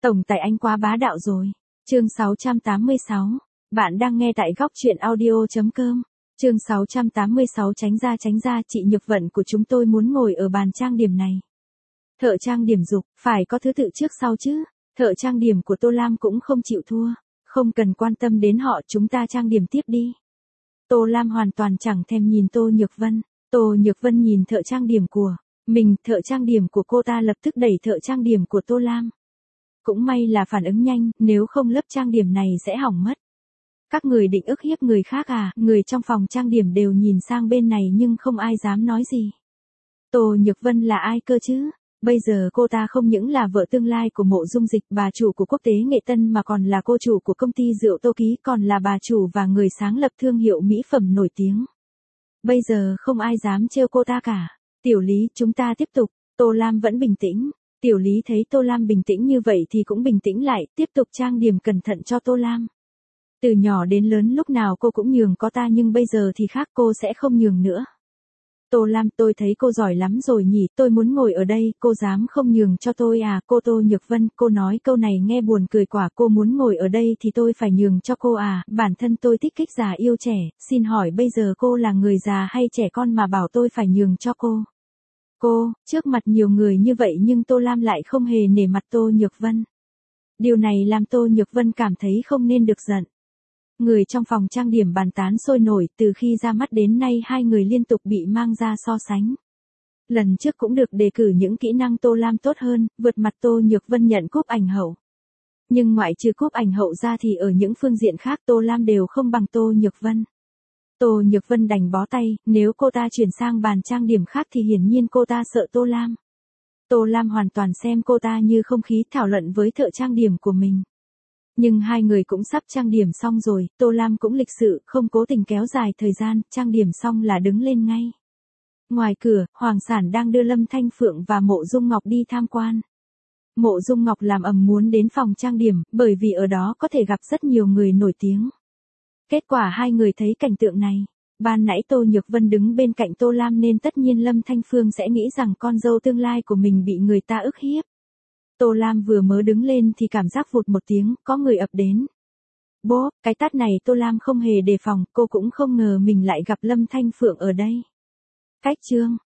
Tổng tài anh quá bá đạo rồi. Chương 686. Bạn đang nghe tại góc truyện audio.com. Chương 686 tránh ra, chị Nhược Vận của chúng tôi muốn ngồi ở bàn trang điểm này. Thợ trang điểm dục, phải có thứ tự trước sau chứ. Thợ trang điểm của Tô Lam cũng không chịu thua. Không cần quan tâm đến họ, chúng ta trang điểm tiếp đi. Tô Lam hoàn toàn chẳng thèm nhìn Tô Nhược Vân. Tô Nhược Vân nhìn thợ trang điểm của mình, thợ trang điểm của cô ta lập tức đẩy thợ trang điểm của Tô Lam. Cũng may là phản ứng nhanh, nếu không lớp trang điểm này sẽ hỏng mất. Các người định ức hiếp người khác à? Người trong phòng trang điểm đều nhìn sang bên này nhưng không ai dám nói gì. Tô Nhược Vân là ai cơ chứ? Bây giờ cô ta không những là vợ tương lai của Mộ Dung Dịch, bà chủ của Quốc tế Nghệ Tân, mà còn là cô chủ của công ty rượu Tô Ký, còn là bà chủ và người sáng lập thương hiệu mỹ phẩm nổi tiếng. Bây giờ không ai dám trêu cô ta cả. Tiểu Lý, chúng ta tiếp tục. Tô Lam vẫn bình tĩnh. Tiểu Lý thấy Tô Lam bình tĩnh như vậy thì cũng bình tĩnh lại, tiếp tục trang điểm cẩn thận cho Tô Lam. Từ nhỏ đến lớn lúc nào cô cũng nhường có ta, nhưng bây giờ thì khác, cô sẽ không nhường nữa. Tô Lam, tôi thấy cô giỏi lắm rồi nhỉ, tôi muốn ngồi ở đây, cô dám không nhường cho tôi à? Cô Tô Nhược Vân, cô nói câu này nghe buồn cười quả, cô muốn ngồi ở đây thì tôi phải nhường cho cô à? Bản thân tôi thích kích già yêu trẻ, xin hỏi bây giờ cô là người già hay trẻ con mà bảo tôi phải nhường cho cô? Cô, trước mặt nhiều người như vậy nhưng Tô Lam lại không hề nể mặt Tô Nhược Vân. Điều này làm Tô Nhược Vân cảm thấy không nên được giận. Người trong phòng trang điểm bàn tán sôi nổi, từ khi ra mắt đến nay hai người liên tục bị mang ra so sánh. Lần trước cũng được đề cử những kỹ năng Tô Lam tốt hơn, vượt mặt Tô Nhược Vân nhận cúp ảnh hậu. Nhưng ngoại trừ cúp ảnh hậu ra thì ở những phương diện khác Tô Lam đều không bằng Tô Nhược Vân. Tô Nhược Vân đành bó tay, nếu cô ta chuyển sang bàn trang điểm khác thì hiển nhiên cô ta sợ Tô Lam. Tô Lam hoàn toàn xem cô ta như không khí, thảo luận với thợ trang điểm của mình. Nhưng hai người cũng sắp trang điểm xong rồi, Tô Lam cũng lịch sự, không cố tình kéo dài thời gian, trang điểm xong là đứng lên ngay. Ngoài cửa, Hoàng Sản đang đưa Lâm Thanh Phượng và Mộ Dung Ngọc đi tham quan. Mộ Dung Ngọc làm ầm muốn đến phòng trang điểm, bởi vì ở đó có thể gặp rất nhiều người nổi tiếng. Kết quả hai người thấy cảnh tượng này. Ban nãy Tô Nhược Vân đứng bên cạnh Tô Lam nên tất nhiên Lâm Thanh Phương sẽ nghĩ rằng con dâu tương lai của mình bị người ta ức hiếp. Tô Lam vừa mới đứng lên thì cảm giác vụt một tiếng, có người ập đến. Bố, cái tát này Tô Lam không hề đề phòng, cô cũng không ngờ mình lại gặp Lâm Thanh Phượng ở đây. Cách chương